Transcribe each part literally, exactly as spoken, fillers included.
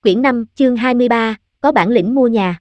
Quyển năm, chương hai mươi ba, có bản lĩnh mua nhà.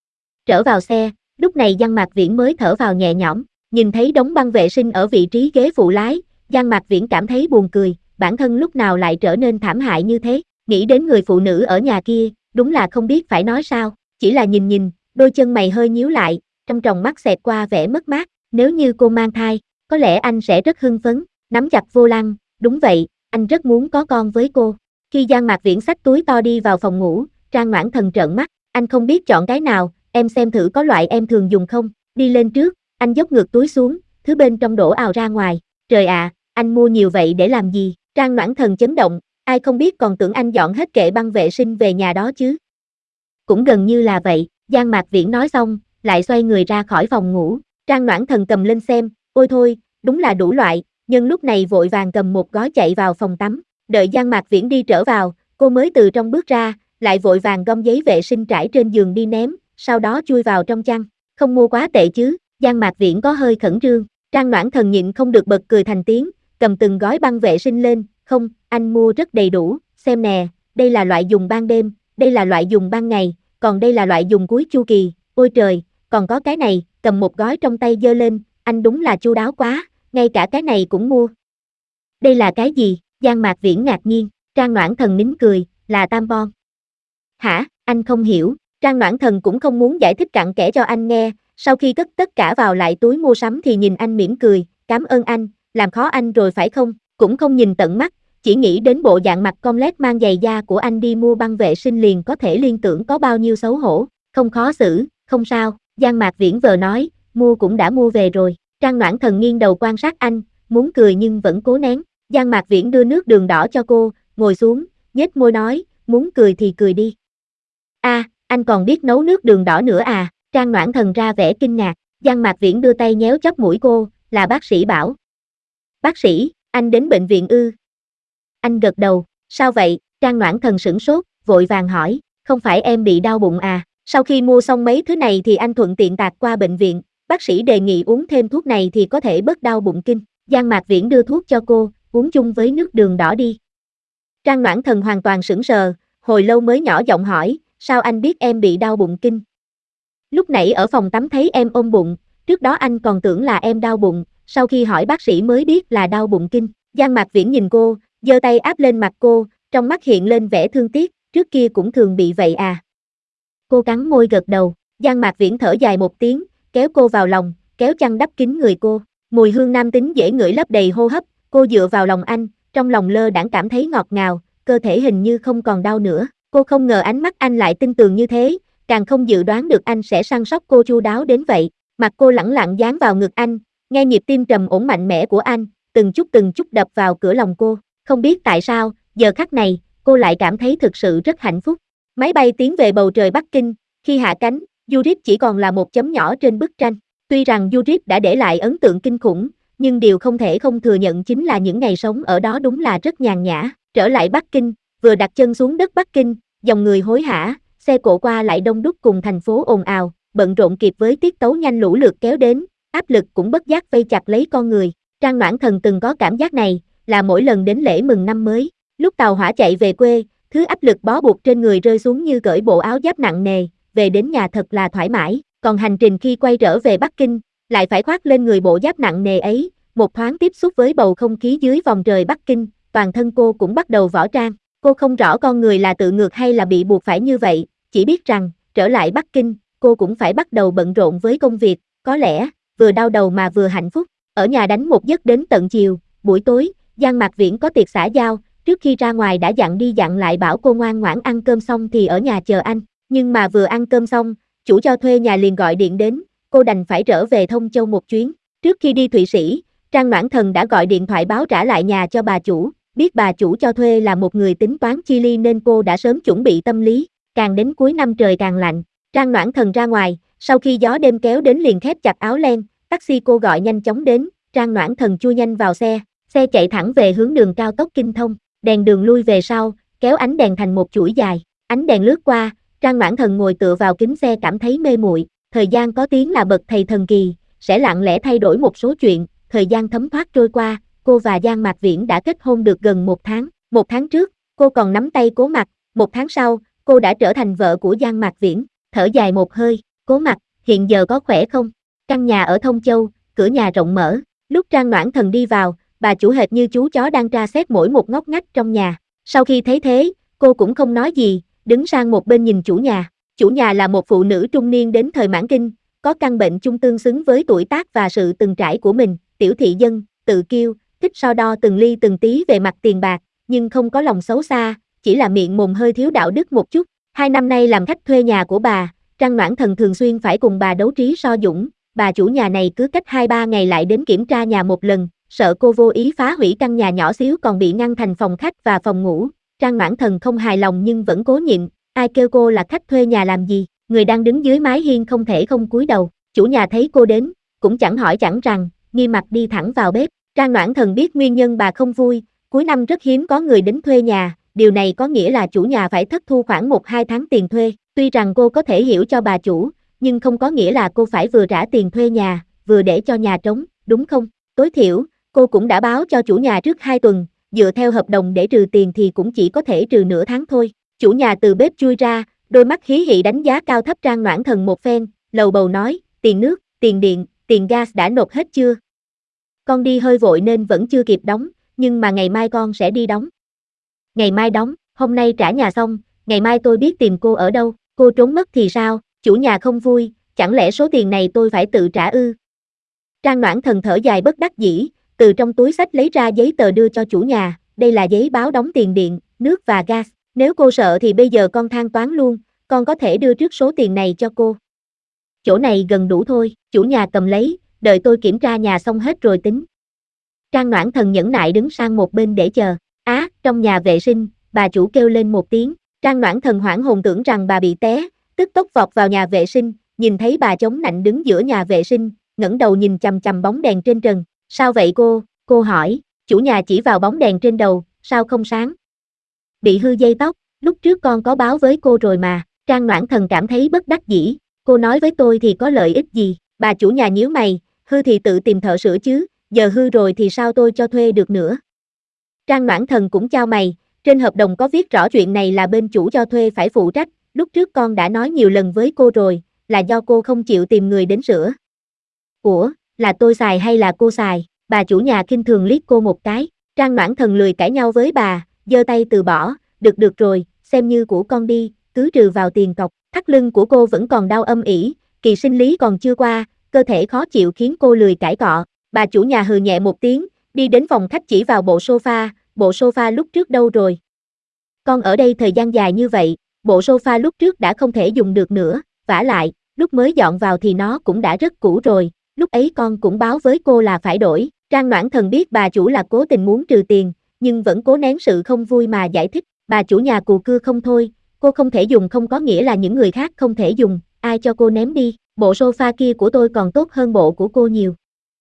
Trở vào xe, lúc này Giang Mạc Viễn mới thở vào nhẹ nhõm, nhìn thấy đống băng vệ sinh ở vị trí ghế phụ lái, Giang Mạc Viễn cảm thấy buồn cười, bản thân lúc nào lại trở nên thảm hại như thế, nghĩ đến người phụ nữ ở nhà kia, đúng là không biết phải nói sao, chỉ là nhìn nhìn, đôi chân mày hơi nhíu lại, trong tròng mắt xẹt qua vẻ mất mát, nếu như cô mang thai, có lẽ anh sẽ rất hưng phấn, nắm chặt vô lăng, đúng vậy, anh rất muốn có con với cô. Khi Giang Mạc Viễn xách túi to đi vào phòng ngủ, Trang Noãn Thần trợn mắt, anh không biết chọn cái nào, em xem thử có loại em thường dùng không, đi lên trước, anh dốc ngược túi xuống, thứ bên trong đổ ào ra ngoài, trời ạ, à, anh mua nhiều vậy để làm gì, Trang Noãn Thần chấn động, ai không biết còn tưởng anh dọn hết kệ băng vệ sinh về nhà đó chứ. Cũng gần như là vậy, Giang Mạc Viễn nói xong, lại xoay người ra khỏi phòng ngủ, Trang Noãn Thần cầm lên xem, ôi thôi, đúng là đủ loại, nhưng lúc này vội vàng cầm một gói chạy vào phòng tắm. Đợi Giang Mạc Viễn đi trở vào, cô mới từ trong bước ra, lại vội vàng gom giấy vệ sinh trải trên giường đi ném, sau đó chui vào trong chăn. Không mua quá tệ chứ, Giang Mạc Viễn có hơi khẩn trương, Trang Noãn Thần nhịn không được bật cười thành tiếng, cầm từng gói băng vệ sinh lên, không, anh mua rất đầy đủ, xem nè, đây là loại dùng ban đêm, đây là loại dùng ban ngày, còn đây là loại dùng cuối chu kỳ, ôi trời, còn có cái này, cầm một gói trong tay giơ lên, anh đúng là chu đáo quá, ngay cả cái này cũng mua. Đây là cái gì? Giang Mạc Viễn ngạc nhiên, Trang Noãn Thần nín cười, là tampon. Hả, anh không hiểu, Trang Noãn Thần cũng không muốn giải thích cặn kẽ cho anh nghe, sau khi cất tất cả vào lại túi mua sắm thì nhìn anh mỉm cười, cảm ơn anh, làm khó anh rồi phải không, cũng không nhìn tận mắt, chỉ nghĩ đến bộ dạng mặt con lét mang giày da của anh đi mua băng vệ sinh liền có thể liên tưởng có bao nhiêu xấu hổ, không khó xử, không sao, Giang Mạc Viễn vờ nói, mua cũng đã mua về rồi, Trang Noãn Thần nghiêng đầu quan sát anh, muốn cười nhưng vẫn cố nén. Giang Mạc Viễn đưa nước đường đỏ cho cô, ngồi xuống, nhếch môi nói, muốn cười thì cười đi. A, à, anh còn biết nấu nước đường đỏ nữa à, Trang Noãn Thần ra vẻ kinh ngạc, Giang Mạc Viễn đưa tay nhéo chóp mũi cô, là bác sĩ bảo. Bác sĩ, anh đến bệnh viện ư? Anh gật đầu, sao vậy, Trang Noãn Thần sửng sốt, vội vàng hỏi, không phải em bị đau bụng à, sau khi mua xong mấy thứ này thì anh thuận tiện tạt qua bệnh viện, bác sĩ đề nghị uống thêm thuốc này thì có thể bớt đau bụng kinh, Giang Mạc Viễn đưa thuốc cho cô, uống chung với nước đường đỏ đi. Trang Noãn Thần hoàn toàn sững sờ, hồi lâu mới nhỏ giọng hỏi, sao anh biết em bị đau bụng kinh? Lúc nãy ở phòng tắm thấy em ôm bụng, trước đó anh còn tưởng là em đau bụng, sau khi hỏi bác sĩ mới biết là đau bụng kinh. Giang Mạc Viễn nhìn cô, giơ tay áp lên mặt cô, trong mắt hiện lên vẻ thương tiếc, trước kia cũng thường bị vậy à? Cô cắn môi gật đầu, Giang Mạc Viễn thở dài một tiếng, kéo cô vào lòng, kéo chăn đắp kín người cô, mùi hương nam tính dễ ngửi lấp đầy hô hấp. Cô dựa vào lòng anh, trong lòng lơ đãng cảm thấy ngọt ngào, cơ thể hình như không còn đau nữa. Cô không ngờ ánh mắt anh lại tinh tường như thế, càng không dự đoán được anh sẽ săn sóc cô chu đáo đến vậy. Mặt cô lẳng lặng dán vào ngực anh, nghe nhịp tim trầm ổn mạnh mẽ của anh, từng chút từng chút đập vào cửa lòng cô. Không biết tại sao, giờ khắc này, cô lại cảm thấy thực sự rất hạnh phúc. Máy bay tiến về bầu trời Bắc Kinh, khi hạ cánh, Yurip chỉ còn là một chấm nhỏ trên bức tranh. Tuy rằng Yurip đã để lại ấn tượng kinh khủng, nhưng điều không thể không thừa nhận chính là những ngày sống ở đó đúng là rất nhàn nhã. Trở lại Bắc Kinh, vừa đặt chân xuống đất Bắc Kinh, dòng người hối hả, xe cộ qua lại đông đúc cùng thành phố ồn ào, bận rộn kịp với tiết tấu nhanh lũ lượt kéo đến, áp lực cũng bất giác vây chặt lấy con người. Trang Noãn Thần từng có cảm giác này, là mỗi lần đến lễ mừng năm mới, lúc tàu hỏa chạy về quê, thứ áp lực bó buộc trên người rơi xuống như cởi bộ áo giáp nặng nề, về đến nhà thật là thoải mái, còn hành trình khi quay trở về Bắc Kinh, lại phải khoác lên người bộ giáp nặng nề ấy. Một thoáng tiếp xúc với bầu không khí dưới vòng trời Bắc Kinh, toàn thân cô cũng bắt đầu võ trang. Cô không rõ con người là tự ngược hay là bị buộc phải như vậy, chỉ biết rằng, trở lại Bắc Kinh, cô cũng phải bắt đầu bận rộn với công việc, có lẽ, vừa đau đầu mà vừa hạnh phúc. Ở nhà đánh một giấc đến tận chiều, buổi tối, Giang Mạc Viễn có tiệc xã giao, trước khi ra ngoài đã dặn đi dặn lại bảo cô ngoan ngoãn ăn cơm xong thì ở nhà chờ anh. Nhưng mà vừa ăn cơm xong, chủ cho thuê nhà liền gọi điện đến, cô đành phải trở về Thông Châu một chuyến. Trước khi đi Thụy Sĩ, Trang Noãn Thần đã gọi điện thoại báo trả lại nhà cho bà chủ, biết bà chủ cho thuê là một người tính toán chi ly nên cô đã sớm chuẩn bị tâm lý, càng đến cuối năm trời càng lạnh. Trang Noãn Thần ra ngoài, sau khi gió đêm kéo đến liền khép chặt áo len, taxi cô gọi nhanh chóng đến, Trang Noãn Thần chui nhanh vào xe, xe chạy thẳng về hướng đường cao tốc Kinh Thông, đèn đường lui về sau, kéo ánh đèn thành một chuỗi dài, ánh đèn lướt qua, Trang Noãn Thần ngồi tựa vào kính xe cảm thấy mê muội, thời gian có tiếng là bậc thầy thần kỳ, sẽ lặng lẽ thay đổi một số chuyện. Thời gian thấm thoát trôi qua, cô và Giang Mạc Viễn đã kết hôn được gần một tháng. Một tháng trước, cô còn nắm tay Cố Mặc, một tháng sau, cô đã trở thành vợ của Giang Mạc Viễn, thở dài một hơi, Cố Mặc, hiện giờ có khỏe không? Căn nhà ở Thông Châu, cửa nhà rộng mở, lúc Trang Noãn Thần đi vào, bà chủ hệt như chú chó đang tra xét mỗi một ngóc ngách trong nhà. Sau khi thấy thế, cô cũng không nói gì, đứng sang một bên nhìn chủ nhà. Chủ nhà là một phụ nữ trung niên đến thời mãn kinh, có căn bệnh chung tương xứng với tuổi tác và sự từng trải của mình, tiểu thị dân, tự kiêu, thích so đo từng ly từng tí về mặt tiền bạc, nhưng không có lòng xấu xa, chỉ là miệng mồm hơi thiếu đạo đức một chút. Hai năm nay làm khách thuê nhà của bà, Trang Noãn Thần thường xuyên phải cùng bà đấu trí so dũng, bà chủ nhà này cứ cách hai ba ngày lại đến kiểm tra nhà một lần, sợ cô vô ý phá hủy căn nhà nhỏ xíu còn bị ngăn thành phòng khách và phòng ngủ. Trang Noãn Thần không hài lòng nhưng vẫn cố nhịn, ai kêu cô là khách thuê nhà làm gì, người đang đứng dưới mái hiên không thể không cúi đầu. Chủ nhà thấy cô đến, cũng chẳng hỏi chẳng rằng, nghiêm mặt đi thẳng vào bếp. Trang Noãn Thần biết nguyên nhân bà không vui, cuối năm rất hiếm có người đến thuê nhà, điều này có nghĩa là chủ nhà phải thất thu khoảng một hai tháng tiền thuê. Tuy rằng cô có thể hiểu cho bà chủ, nhưng không có nghĩa là cô phải vừa trả tiền thuê nhà, vừa để cho nhà trống, đúng không? Tối thiểu, cô cũng đã báo cho chủ nhà trước hai tuần, dựa theo hợp đồng để trừ tiền thì cũng chỉ có thể trừ nửa tháng thôi. Chủ nhà từ bếp chui ra, đôi mắt hí hị đánh giá cao thấp Trang Noãn Thần một phen, lầu bầu nói, tiền nước, tiền điện, tiền gas đã nộp hết chưa? Con đi hơi vội nên vẫn chưa kịp đóng, nhưng mà ngày mai con sẽ đi đóng. Ngày mai đóng, hôm nay trả nhà xong, ngày mai tôi biết tìm cô ở đâu, cô trốn mất thì sao? Chủ nhà không vui, chẳng lẽ số tiền này tôi phải tự trả ư? Trang Noãn Thần thở dài bất đắc dĩ, từ trong túi xách lấy ra giấy tờ đưa cho chủ nhà, đây là giấy báo đóng tiền điện, nước và gas, nếu cô sợ thì bây giờ con thanh toán luôn, con có thể đưa trước số tiền này cho cô. Chỗ này gần đủ thôi, chủ nhà cầm lấy, đợi tôi kiểm tra nhà xong hết rồi tính. Trang Noãn Thần nhẫn nại đứng sang một bên để chờ. Á, à, trong nhà vệ sinh, bà chủ kêu lên một tiếng, Trang Noãn Thần hoảng hồn tưởng rằng bà bị té, tức tốc vọt vào nhà vệ sinh, nhìn thấy bà chống nạnh đứng giữa nhà vệ sinh, ngẩng đầu nhìn chằm chằm bóng đèn trên trần. Sao vậy cô? Cô hỏi, chủ nhà chỉ vào bóng đèn trên đầu, sao không sáng? Bị hư dây tóc, lúc trước con có báo với cô rồi mà. Trang Noãn Thần cảm thấy bất đắc dĩ, cô nói với tôi thì có lợi ích gì? Bà chủ nhà nhíu mày, hư thì tự tìm thợ sửa chứ, giờ hư rồi thì sao tôi cho thuê được nữa? Trang Noãn Thần cũng chau mày, trên hợp đồng có viết rõ chuyện này là bên chủ cho thuê phải phụ trách, lúc trước con đã nói nhiều lần với cô rồi, là do cô không chịu tìm người đến sửa. Ủa, là tôi xài hay là cô xài? Bà chủ nhà khinh thường liếc cô một cái, Trang Noãn Thần lười cãi nhau với bà, giơ tay từ bỏ, được được rồi, xem như của con đi, cứ trừ vào tiền cọc. Thắt lưng của cô vẫn còn đau âm ỉ, kỳ sinh lý còn chưa qua, cơ thể khó chịu khiến cô lười cãi cọ. Bà chủ nhà hừ nhẹ một tiếng, đi đến phòng khách chỉ vào bộ sofa, bộ sofa lúc trước đâu rồi? Con ở đây thời gian dài như vậy, bộ sofa lúc trước đã không thể dùng được nữa, vả lại, lúc mới dọn vào thì nó cũng đã rất cũ rồi, lúc ấy con cũng báo với cô là phải đổi. Trang Noãn Thần biết bà chủ là cố tình muốn trừ tiền, nhưng vẫn cố nén sự không vui mà giải thích, bà chủ nhà cù cưa không thôi, cô không thể dùng không có nghĩa là những người khác không thể dùng, ai cho cô ném đi, bộ sofa kia của tôi còn tốt hơn bộ của cô nhiều.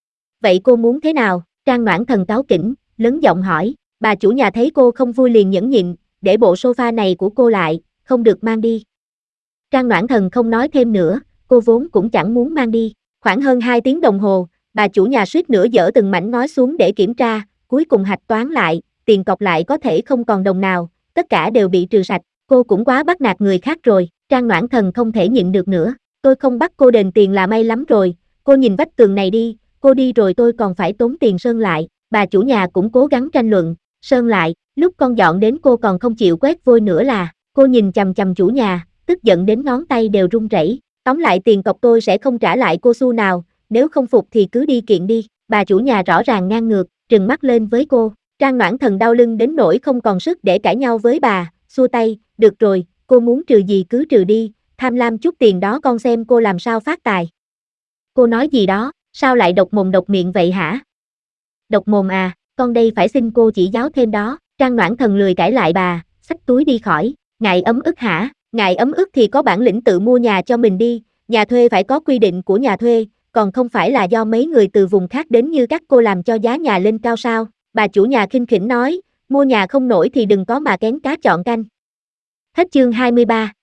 Vậy cô muốn thế nào? Trang Noãn Thần cáu kỉnh, lớn giọng hỏi, bà chủ nhà thấy cô không vui liền nhẫn nhịn, để bộ sofa này của cô lại, không được mang đi. Trang Noãn Thần không nói thêm nữa, cô vốn cũng chẳng muốn mang đi. Khoảng hơn hai tiếng đồng hồ, bà chủ nhà suýt nữa dỡ từng mảnh ngói xuống để kiểm tra, cuối cùng hạch toán lại, tiền cọc lại có thể không còn đồng nào, tất cả đều bị trừ sạch, cô cũng quá bắt nạt người khác rồi. Trang Noãn Thần không thể nhịn được nữa, tôi không bắt cô đền tiền là may lắm rồi, cô nhìn vách tường này đi, cô đi rồi tôi còn phải tốn tiền sơn lại. Bà chủ nhà cũng cố gắng tranh luận, sơn lại, lúc con dọn đến cô còn không chịu quét vôi nữa là. Cô nhìn chằm chằm chủ nhà, tức giận đến ngón tay đều run rẩy. Tóm lại tiền cọc tôi sẽ không trả lại cô xu nào, nếu không phục thì cứ đi kiện đi. Bà chủ nhà rõ ràng ngang ngược, trừng mắt lên với cô. Trang Noãn Thần đau lưng đến nỗi không còn sức để cãi nhau với bà, xua tay, được rồi, cô muốn trừ gì cứ trừ đi, tham lam chút tiền đó con xem cô làm sao phát tài. Cô nói gì đó, sao lại độc mồm độc miệng vậy hả? Độc mồm à, con đây phải xin cô chỉ giáo thêm đó. Trang Noãn Thần lười cãi lại bà, xách túi đi khỏi. Ngại ấm ức hả? Ngại ấm ức thì có bản lĩnh tự mua nhà cho mình đi, nhà thuê phải có quy định của nhà thuê, còn không phải là do mấy người từ vùng khác đến như các cô làm cho giá nhà lên cao sao? Bà chủ nhà khinh khỉnh nói, mua nhà không nổi thì đừng có mà kén cá chọn canh. Hết chương hai mươi ba.